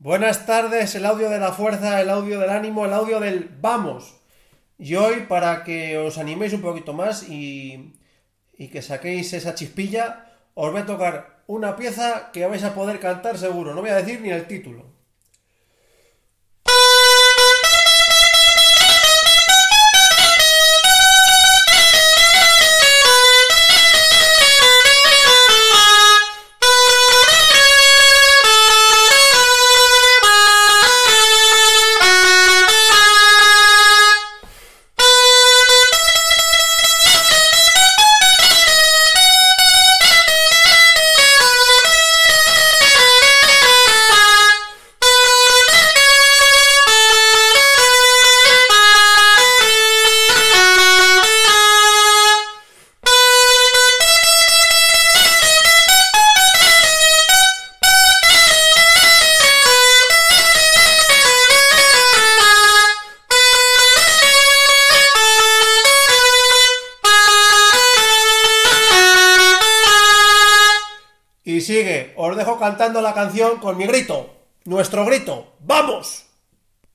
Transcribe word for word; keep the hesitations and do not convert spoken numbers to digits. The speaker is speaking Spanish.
Buenas tardes, el audio de la fuerza, el audio del ánimo, el audio del vamos. Y hoy, para que os animéis un poquito más y, y que saquéis esa chispilla, os voy a tocar una pieza que vais a poder cantar seguro. No voy a decir ni el título. Y sigue, os dejo cantando la canción con mi grito, nuestro grito. ¡Vamos!